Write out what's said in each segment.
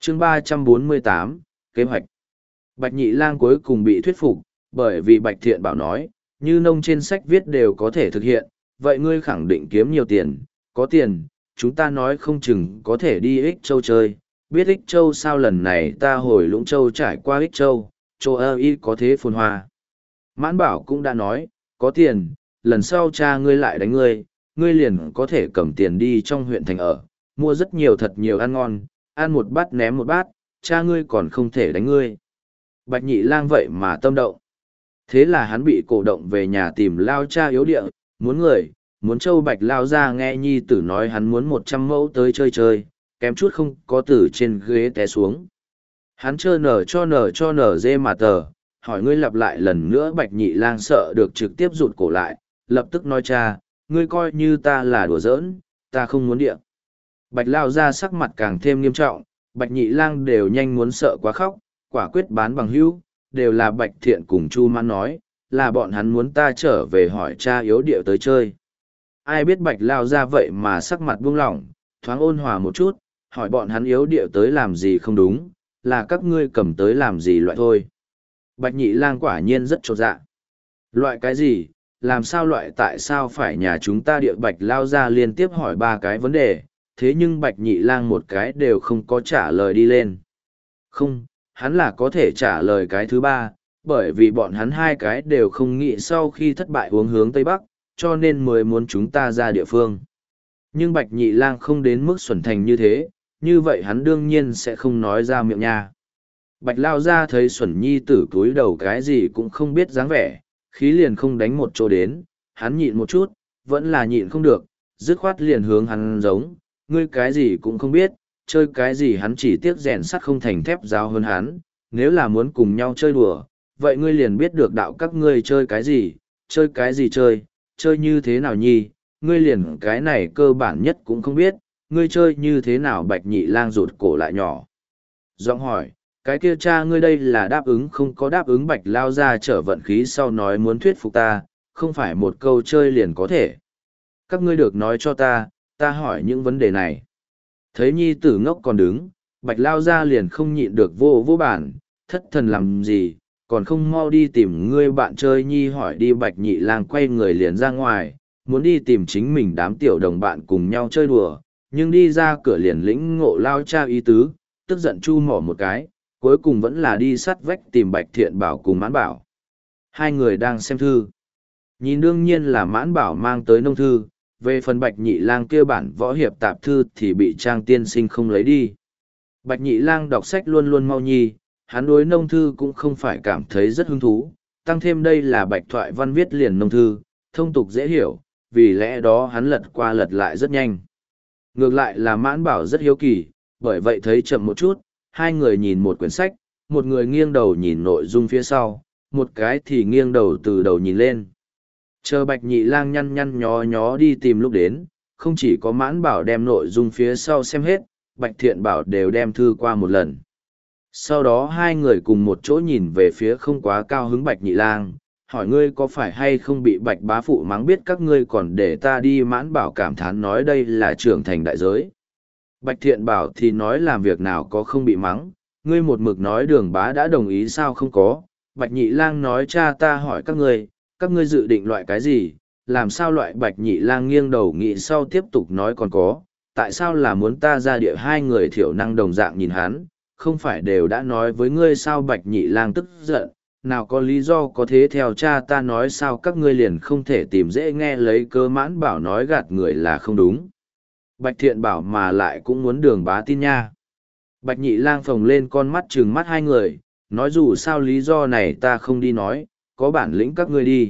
chương 348, kế hoạch. Bạch Nhị Lang cuối cùng bị thuyết phục, bởi vì Bạch Thiện Bảo nói, như nông trên sách viết đều có thể thực hiện, vậy ngươi khẳng định kiếm nhiều tiền, có tiền, chúng ta nói không chừng có thể đi Ích Châu chơi, biết Ích Châu sao lần này ta hồi Lũng Châu trải qua Ích Châu, châu Âu y có thế phồn hoa. Mãn Bảo cũng đã nói, có tiền, lần sau cha ngươi lại đánh ngươi, ngươi liền có thể cầm tiền đi trong huyện thành ở, mua rất nhiều thật nhiều ăn ngon, ăn một bát ném một bát, cha ngươi còn không thể đánh ngươi. Bạch Nhị Lang vậy mà tâm động. Thế là hắn bị cổ động về nhà tìm Lao cha yếu địa, muốn người, muốn Châu Bạch Lao ra nghe nhi tử nói hắn muốn 100 mẫu tới chơi chơi, kém chút không có từ trên ghế té xuống. Hắn chơ nở dê mà tờ, hỏi ngươi lặp lại lần nữa. Bạch Nhị Lang sợ được trực tiếp rụt cổ lại, lập tức nói cha, ngươi coi như ta là đùa giỡn, ta không muốn địa. Bạch Lao ra sắc mặt càng thêm nghiêm trọng, Bạch Nhị Lang đều nhanh muốn sợ quá khóc, quả quyết bán bằng hữu, đều là Bạch Thiện cùng Chu Mãn nói, là bọn hắn muốn ta trở về hỏi cha yếu điệu tới chơi. Ai biết Bạch Lao ra vậy mà sắc mặt buông lỏng, thoáng ôn hòa một chút, hỏi bọn hắn yếu điệu tới làm gì không đúng, là các ngươi cầm tới làm gì loại thôi. Bạch Nhị Lang quả nhiên rất chột dạ. Loại cái gì, làm sao loại, tại sao phải nhà chúng ta địa? Bạch Lao ra liên tiếp hỏi 3 cái vấn đề, thế nhưng Bạch Nhị Lang một cái đều không có trả lời đi lên. Không, hắn là có thể trả lời cái thứ 3, bởi vì bọn hắn 2 cái đều không nghĩ sau khi thất bại hướng hướng Tây Bắc, cho nên mới muốn chúng ta ra địa phương. Nhưng Bạch Nhị Lang không đến mức xuẩn thành như thế, như vậy hắn đương nhiên sẽ không nói ra miệng nha. Bạch Lao ra thấy xuẩn nhi tử cúi đầu cái gì cũng không biết dáng vẻ, khí liền không đánh một chỗ đến, hắn nhịn một chút, vẫn là nhịn không được, dứt khoát liền hướng hắn giống, ngươi cái gì cũng không biết, chơi cái gì. Hắn chỉ tiếc rèn sắt không thành thép giáo hơn hắn, nếu là muốn cùng nhau chơi đùa, vậy ngươi liền biết được đạo các ngươi chơi cái gì chơi như thế nào nhi, ngươi liền cái này cơ bản nhất cũng không biết, ngươi chơi như thế nào? Bạch Nhị Lang rụt cổ lại nhỏ giọng hỏi, cái kia cha ngươi đây là đáp ứng không có đáp ứng? Bạch Lao ra trở vận khí sau nói muốn thuyết phục ta, không phải một câu chơi liền có thể. Các ngươi được nói cho ta hỏi những vấn đề này. Thấy nhi tử ngốc còn đứng, Bạch Lao ra liền không nhịn được vô bản, thất thần làm gì, còn không mau đi tìm ngươi bạn chơi nhi hỏi đi. Bạch Nhị Lang quay người liền ra ngoài, muốn đi tìm chính mình đám tiểu đồng bạn cùng nhau chơi đùa, nhưng đi ra cửa liền lĩnh ngộ Lao cha ý tứ, tức giận chu mỏ một cái, cuối cùng vẫn là đi sắt vách tìm Bạch Thiện Bảo cùng Mãn Bảo. 2 người đang xem thư, nhìn đương nhiên là Mãn Bảo mang tới nông thư, về phần Bạch Nhị Lang kia bản võ hiệp tạp thư thì bị Trang tiên sinh không lấy đi. Bạch Nhị Lang đọc sách luôn luôn mau nhi, hắn đối nông thư cũng không phải cảm thấy rất hứng thú, tăng thêm đây là Bạch Thoại Văn viết liền nông thư, thông tục dễ hiểu, vì lẽ đó hắn lật qua lật lại rất nhanh. Ngược lại là Mãn Bảo rất hiếu kỳ, bởi vậy thấy chậm một chút, 2 người nhìn một quyển sách, một người nghiêng đầu nhìn nội dung phía sau, một cái thì nghiêng đầu từ đầu nhìn lên. Chờ Bạch Nhị Lang nhăn nhó đi tìm lúc đến, không chỉ có Mãn Bảo đem nội dung phía sau xem hết, Bạch Thiện Bảo đều đem thư qua một lần. Sau đó 2 người cùng một chỗ nhìn về phía không quá cao hứng Bạch Nhị Lang, hỏi ngươi có phải hay không bị Bạch bá phụ mắng biết các ngươi còn để ta đi? Mãn Bảo cảm thán nói đây là trưởng thành đại giới. Bạch Thiện Bảo thì nói làm việc nào có không bị mắng, ngươi một mực nói Đường bá đã đồng ý sao không có. Bạch Nhị Lang nói cha ta hỏi các ngươi dự định loại cái gì, làm sao loại? Bạch Nhị Lang nghiêng đầu nghĩ sau tiếp tục nói còn có, tại sao là muốn ta ra địa? 2 người thiểu năng đồng dạng nhìn hắn, không phải đều đã nói với ngươi sao? Bạch Nhị Lang tức giận, nào có lý do có thế, theo cha ta nói sao các ngươi liền không thể tìm dễ nghe lấy cớ? Mãn Bảo nói gạt người là không đúng. Bạch Thiện Bảo mà lại cũng muốn Đường bá tin nha. Bạch Nhị Lang phồng lên con mắt trừng mắt 2 người, nói dù sao lý do này ta không đi nói, có bản lĩnh các ngươi đi.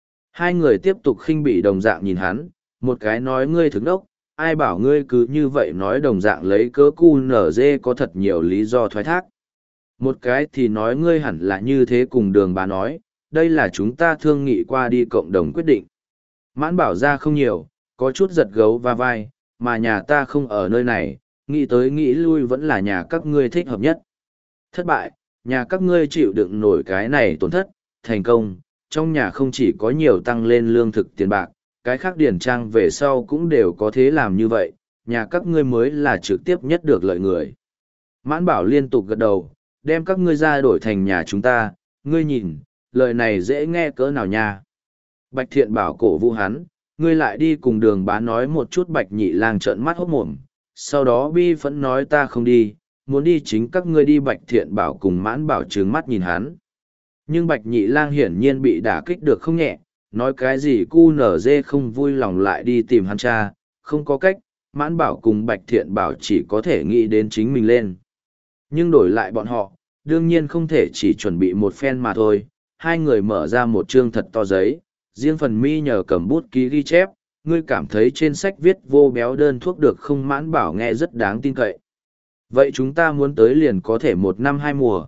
2 người tiếp tục khinh bỉ đồng dạng nhìn hắn, một cái nói ngươi thực đốc, ai bảo ngươi cứ như vậy nói, đồng dạng lấy cớ cu nở dê có thật nhiều lý do thoái thác. Một cái thì nói ngươi hẳn là như thế cùng Đường bá nói, đây là chúng ta thương nghị qua đi cộng đồng quyết định. Mãn Bảo ra không nhiều, có chút giật gấu va vai, mà nhà ta không ở nơi này, nghĩ tới nghĩ lui vẫn là nhà các ngươi thích hợp nhất. Thất bại, nhà các ngươi chịu đựng nổi cái này tổn thất, thành công, trong nhà không chỉ có nhiều tăng lên lương thực tiền bạc, cái khác điển trang về sau cũng đều có thế làm như vậy, nhà các ngươi mới là trực tiếp nhất được lợi người. Mãn Bảo liên tục gật đầu, đem các ngươi ra đổi thành nhà chúng ta, ngươi nhìn, lời này dễ nghe cỡ nào nha. Bạch Thiện Bảo cổ vũ hắn, ngươi lại đi cùng Đường Bá nói một chút. Bạch Nhị Lang trợn mắt hốt mồm, sau đó bi phẫn nói ta không đi, muốn đi chính các ngươi đi. Bạch Thiện Bảo cùng Mãn Bảo trừng mắt nhìn hắn. Nhưng Bạch Nhị Lang hiển nhiên bị đả kích được không nhẹ, nói cái gì cu nở dê không vui lòng lại đi tìm hắn cha, không có cách, Mãn Bảo cùng Bạch Thiện Bảo chỉ có thể nghĩ đến chính mình lên. Nhưng đổi lại bọn họ, đương nhiên không thể chỉ chuẩn bị một phen mà thôi. Hai người mở ra một chương thật to giấy, riêng phần mi nhờ cầm bút ký ghi chép. Ngươi cảm thấy trên sách viết vô béo đơn thuốc được không? Mãn Bảo nghe rất đáng tin cậy. Vậy chúng ta muốn tới liền có thể 1 năm 2 mùa,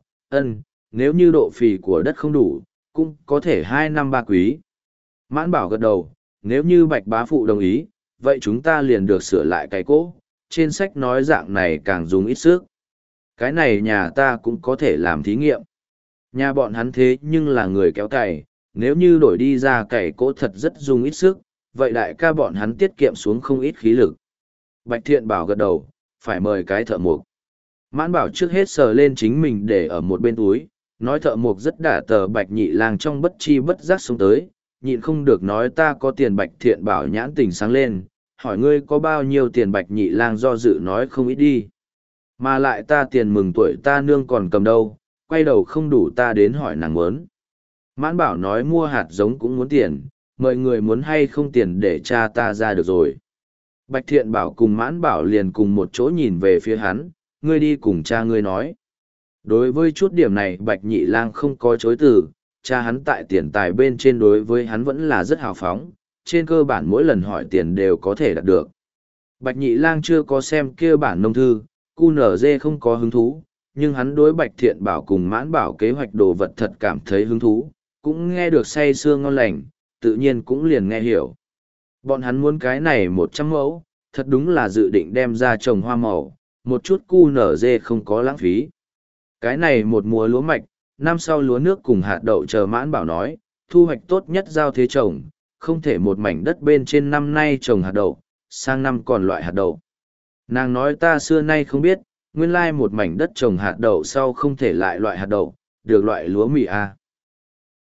nếu như độ phì của đất không đủ, cũng có thể 2 năm 3 quý. Mãn Bảo gật đầu, nếu như Bạch bá phụ đồng ý, vậy chúng ta liền được sửa lại cái cỗ, trên sách nói dạng này càng dùng ít sức. Cái này nhà ta cũng có thể làm thí nghiệm. Nhà bọn hắn thế nhưng là người kéo cày, nếu như đổi đi ra cày cỗ thật rất dùng ít sức, vậy đại ca bọn hắn tiết kiệm xuống không ít khí lực. Bạch Thiện Bảo gật đầu, phải mời cái thợ mộc. Mãn Bảo trước hết sờ lên chính mình để ở một bên túi, nói thợ mộc rất đả tờ. Bạch Nhị Lang trong bất chi bất giác xuống tới, nhịn không được nói ta có tiền. Bạch Thiện Bảo nhãn tình sáng lên, hỏi ngươi có bao nhiêu tiền? Bạch Nhị Lang do dự nói không ít đi. Mà lại ta tiền mừng tuổi ta nương còn cầm đâu, quay đầu không đủ ta đến hỏi nàng muốn. Mãn Bảo nói mua hạt giống cũng muốn tiền, mọi người muốn hay không tiền để cha ta ra được rồi. Bạch Thiện Bảo cùng Mãn Bảo liền cùng một chỗ nhìn về phía hắn, ngươi đi cùng cha ngươi nói. Đối với chút điểm này Bạch Nhị Lang không có chối từ, cha hắn tại tiền tài bên trên đối với hắn vẫn là rất hào phóng, trên cơ bản mỗi lần hỏi tiền đều có thể đạt được. Bạch Nhị Lang chưa có xem kia bản nông thư, QNZ không có hứng thú, nhưng hắn đối Bạch Thiện Bảo cùng Mãn Bảo kế hoạch đồ vật thật cảm thấy hứng thú, cũng nghe được say sưa ngon lành, tự nhiên cũng liền nghe hiểu. Bọn hắn muốn cái này 100 mẫu, thật đúng là dự định đem ra trồng hoa màu, một chút QNZ không có lãng phí. Cái này một mùa lúa mạch, năm sau lúa nước cùng hạt đậu chờ. Mãn Bảo nói, thu hoạch tốt nhất giao thế trồng, không thể một mảnh đất bên trên năm nay trồng hạt đậu, sang năm còn loại hạt đậu. Nàng nói ta xưa nay không biết, nguyên lai một mảnh đất trồng hạt đậu sau không thể lại loại hạt đậu, được loại lúa mì à.